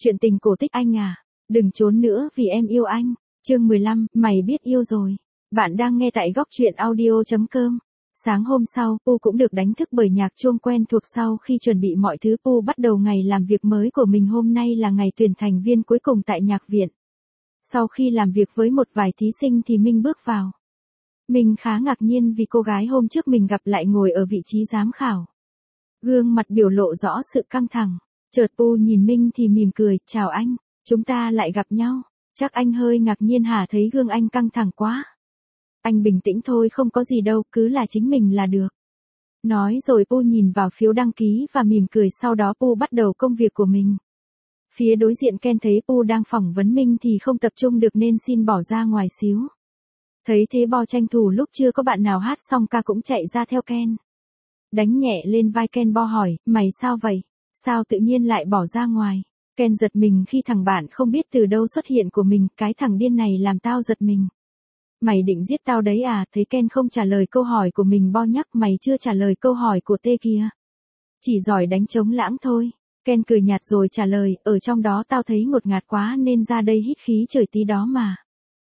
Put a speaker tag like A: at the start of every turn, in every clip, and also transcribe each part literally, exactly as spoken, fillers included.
A: Chuyện tình cổ tích anh à, đừng trốn nữa vì em yêu anh. Chương mười lăm, mày biết yêu rồi. Bạn đang nghe tại góc truyện audio chấm com. Sáng hôm sau, Pu cũng được đánh thức bởi nhạc chuông quen thuộc sau khi chuẩn bị mọi thứ. Pu bắt đầu ngày làm việc mới của mình. Hôm nay là ngày tuyển thành viên cuối cùng tại nhạc viện. Sau khi làm việc với một vài thí sinh thì Minh bước vào. Mình khá ngạc nhiên vì cô gái hôm trước mình gặp lại ngồi ở vị trí giám khảo. Gương mặt biểu lộ rõ sự căng thẳng. Chợt Pu nhìn Minh thì mỉm cười, chào anh, chúng ta lại gặp nhau. Chắc anh hơi ngạc nhiên hả, thấy gương anh căng thẳng quá. Anh bình tĩnh thôi, không có gì đâu, cứ là chính mình là được. Nói rồi Pu nhìn vào phiếu đăng ký và mỉm cười, sau đó Pu bắt đầu công việc của mình. Phía đối diện Ken thấy Pu đang phỏng vấn Minh thì không tập trung được nên xin bỏ ra ngoài xíu. Thấy thế Bo tranh thủ lúc chưa có bạn nào hát xong ca cũng chạy ra theo Ken. Đánh nhẹ lên vai Ken, Bo hỏi, mày sao vậy? Sao tự nhiên lại bỏ ra ngoài? Ken giật mình khi thằng bạn không biết từ đâu xuất hiện của mình, cái thằng điên này làm tao giật mình. Mày định giết tao đấy à? Thấy Ken không trả lời câu hỏi của mình, Bo nhắc, mày chưa trả lời câu hỏi của Tê kia. Chỉ giỏi đánh trống lãng thôi. Ken cười nhạt rồi trả lời, ở trong đó tao thấy ngột ngạt quá nên ra đây hít khí trời tí đó mà.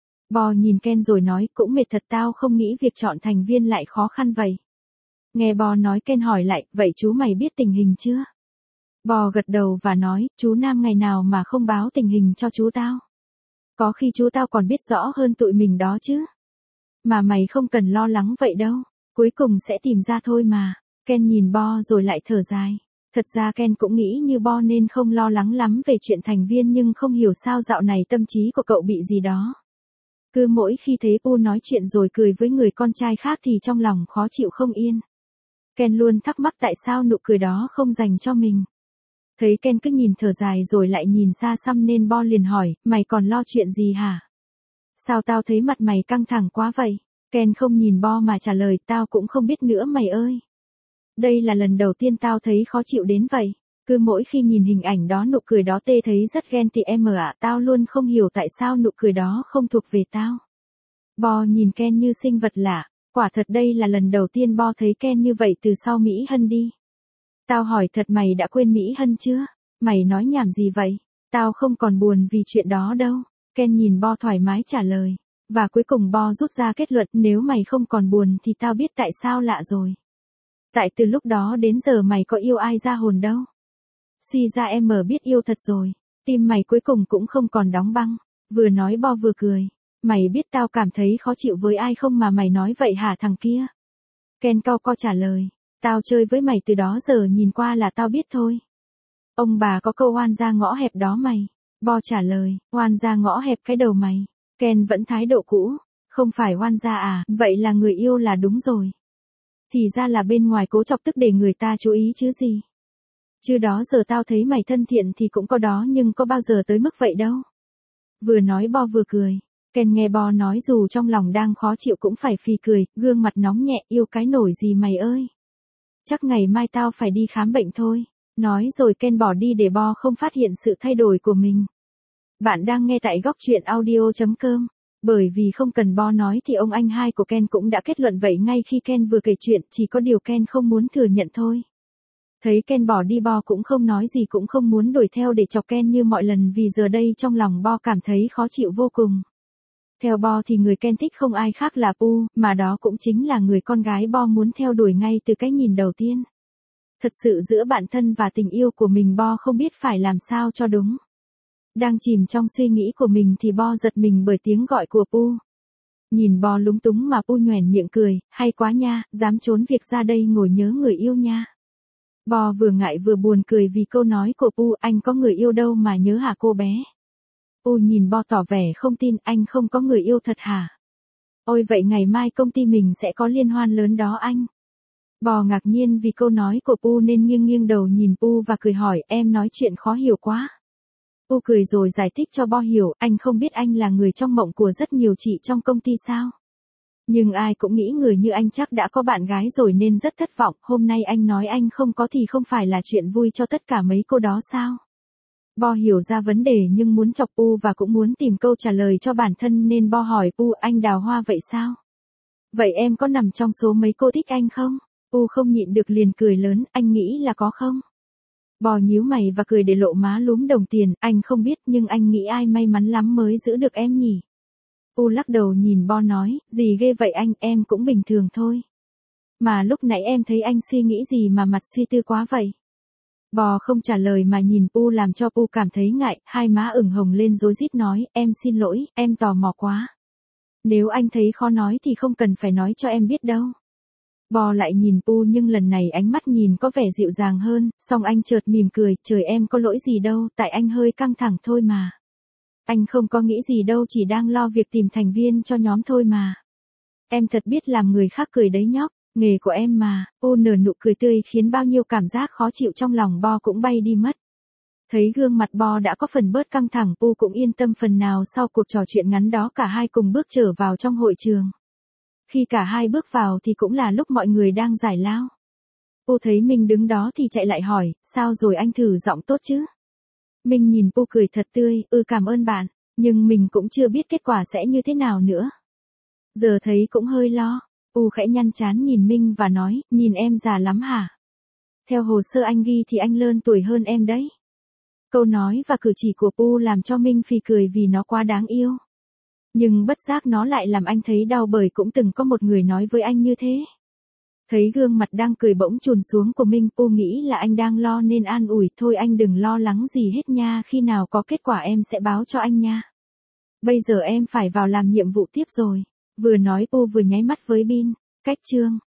A: Bo nhìn Ken rồi nói, cũng mệt thật, tao không nghĩ việc chọn thành viên lại khó khăn vậy. Nghe Bo nói, Ken hỏi lại, vậy chú mày biết tình hình chưa? Bo gật đầu và nói, chú Nam ngày nào mà không báo tình hình cho chú tao. Có khi chú tao còn biết rõ hơn tụi mình đó chứ. Mà mày không cần lo lắng vậy đâu, cuối cùng sẽ tìm ra thôi mà. Ken nhìn Bo rồi lại thở dài. Thật ra Ken cũng nghĩ như Bo nên không lo lắng lắm về chuyện thành viên, nhưng không hiểu sao dạo này tâm trí của cậu bị gì đó. Cứ mỗi khi thấy Pu nói chuyện rồi cười với người con trai khác thì trong lòng khó chịu không yên. Ken luôn thắc mắc tại sao nụ cười đó không dành cho mình. Thấy Ken cứ nhìn thở dài rồi lại nhìn xa xăm nên Bo liền hỏi, mày còn lo chuyện gì hả? Sao tao thấy mặt mày căng thẳng quá vậy? Ken không nhìn Bo mà trả lời, tao cũng không biết nữa mày ơi. Đây là lần đầu tiên tao thấy khó chịu đến vậy. Cứ mỗi khi nhìn hình ảnh đó, nụ cười đó, Tê thấy rất ghen tị em ạ, tao luôn không hiểu tại sao nụ cười đó không thuộc về tao. Bo nhìn Ken như sinh vật lạ, quả thật đây là lần đầu tiên Bo thấy Ken như vậy từ sau Mỹ Hân đi. Tao hỏi thật, mày đã quên Mỹ Hân chưa? Mày nói nhảm gì vậy? Tao không còn buồn vì chuyện đó đâu. Ken nhìn Bo thoải mái trả lời. Và cuối cùng Bo rút ra kết luận, nếu mày không còn buồn thì tao biết tại sao lạ rồi. Tại từ lúc đó đến giờ mày có yêu ai ra hồn đâu. Suy ra em mở biết yêu thật rồi. Tim mày cuối cùng cũng không còn đóng băng. Vừa nói Bo vừa cười. Mày biết tao cảm thấy khó chịu với ai không mà mày nói vậy hả thằng kia? Ken cau co trả lời. Tao chơi với mày từ đó giờ nhìn qua là tao biết thôi. Ông bà có câu oan ra ngõ hẹp đó mày. Bo trả lời, oan ra ngõ hẹp cái đầu mày. Ken vẫn thái độ cũ. Không phải oan ra à, vậy là người yêu là đúng rồi. Thì ra là bên ngoài cố chọc tức để người ta chú ý chứ gì. Chứ đó giờ tao thấy mày thân thiện thì cũng có đó, nhưng có bao giờ tới mức vậy đâu. Vừa nói Bo vừa cười. Ken nghe Bo nói dù trong lòng đang khó chịu cũng phải phì cười, gương mặt nóng nhẹ, yêu cái nổi gì mày ơi. Chắc ngày mai tao phải đi khám bệnh thôi. Nói rồi Ken bỏ đi để Bo không phát hiện sự thay đổi của mình. Bạn đang nghe tại góc truyện audio chấm com. Bởi vì không cần Bo nói thì ông anh hai của Ken cũng đã kết luận vậy ngay khi Ken vừa kể chuyện, chỉ có điều Ken không muốn thừa nhận thôi. Thấy Ken bỏ đi, Bo cũng không nói gì, cũng không muốn đuổi theo để chọc Ken như mọi lần, vì giờ đây trong lòng Bo cảm thấy khó chịu vô cùng. Theo Bo thì người Ken thích không ai khác là Pu, mà đó cũng chính là người con gái Bo muốn theo đuổi ngay từ cái nhìn đầu tiên. Thật sự giữa bản thân và tình yêu của mình, Bo không biết phải làm sao cho đúng. Đang chìm trong suy nghĩ của mình thì Bo giật mình bởi tiếng gọi của Pu. Nhìn Bo lúng túng mà Pu nhoẻn miệng cười, hay quá nha, dám trốn việc ra đây ngồi nhớ người yêu nha. Bo vừa ngại vừa buồn cười vì câu nói của Pu, anh có người yêu đâu mà nhớ hả cô bé. Pu nhìn Bo tỏ vẻ không tin, anh không có người yêu thật hả? Ôi vậy ngày mai công ty mình sẽ có liên hoan lớn đó anh. Bo ngạc nhiên vì câu nói của Pu nên nghiêng nghiêng đầu nhìn Pu và cười hỏi, em nói chuyện khó hiểu quá. Pu cười rồi giải thích cho Bo hiểu, anh không biết anh là người trong mộng của rất nhiều chị trong công ty sao? Nhưng ai cũng nghĩ người như anh chắc đã có bạn gái rồi nên rất thất vọng, hôm nay anh nói anh không có thì không phải là chuyện vui cho tất cả mấy cô đó sao? Bo hiểu ra vấn đề nhưng muốn chọc Pu và cũng muốn tìm câu trả lời cho bản thân nên Bo hỏi Pu, anh đào hoa vậy sao? Vậy em có nằm trong số mấy cô thích anh không? Pu không nhịn được liền cười lớn, anh nghĩ là có không? Bò nhíu mày và cười để lộ má lúm đồng tiền, anh không biết nhưng anh nghĩ ai may mắn lắm mới giữ được em nhỉ. U lắc đầu nhìn Bo nói, gì ghê vậy anh, em cũng bình thường thôi. Mà lúc nãy em thấy anh suy nghĩ gì mà mặt suy tư quá vậy? Bò không trả lời mà nhìn Pu làm cho Pu cảm thấy ngại, hai má ửng hồng lên rối rít nói, em xin lỗi, em tò mò quá. Nếu anh thấy khó nói thì không cần phải nói cho em biết đâu. Bò lại nhìn Pu nhưng lần này ánh mắt nhìn có vẻ dịu dàng hơn, xong anh chợt mỉm cười, trời em có lỗi gì đâu, tại anh hơi căng thẳng thôi mà. Anh không có nghĩ gì đâu, chỉ đang lo việc tìm thành viên cho nhóm thôi mà. Em thật biết làm người khác cười đấy nhóc, nghề của em mà. Pu nở nụ cười tươi khiến bao nhiêu cảm giác khó chịu trong lòng Bo cũng bay đi mất. Thấy gương mặt Bo đã có phần bớt căng thẳng, Pu cũng yên tâm phần nào. Sau cuộc trò chuyện ngắn đó cả hai cùng bước trở vào trong hội trường. Khi cả hai bước vào thì cũng là lúc mọi người đang giải lao. Pu thấy Minh đứng đó thì chạy lại hỏi, sao rồi anh, thử giọng tốt chứ? Minh nhìn Pu cười thật tươi, ừ cảm ơn bạn, nhưng mình cũng chưa biết kết quả sẽ như thế nào nữa. Giờ thấy cũng hơi lo. Pu khẽ nhăn trán nhìn Minh và nói, nhìn em già lắm hả? Theo hồ sơ anh ghi thì anh lớn tuổi hơn em đấy. Câu nói và cử chỉ của Pu làm cho Minh phì cười vì nó quá đáng yêu. Nhưng bất giác nó lại làm anh thấy đau bởi cũng từng có một người nói với anh như thế. Thấy gương mặt đang cười bỗng chùn xuống của Minh, Pu nghĩ là anh đang lo nên an ủi, thôi anh đừng lo lắng gì hết nha, khi nào có kết quả em sẽ báo cho anh nha. Bây giờ em phải vào làm nhiệm vụ tiếp rồi. Vừa nói Pu vừa nháy mắt với Bin. Cách chương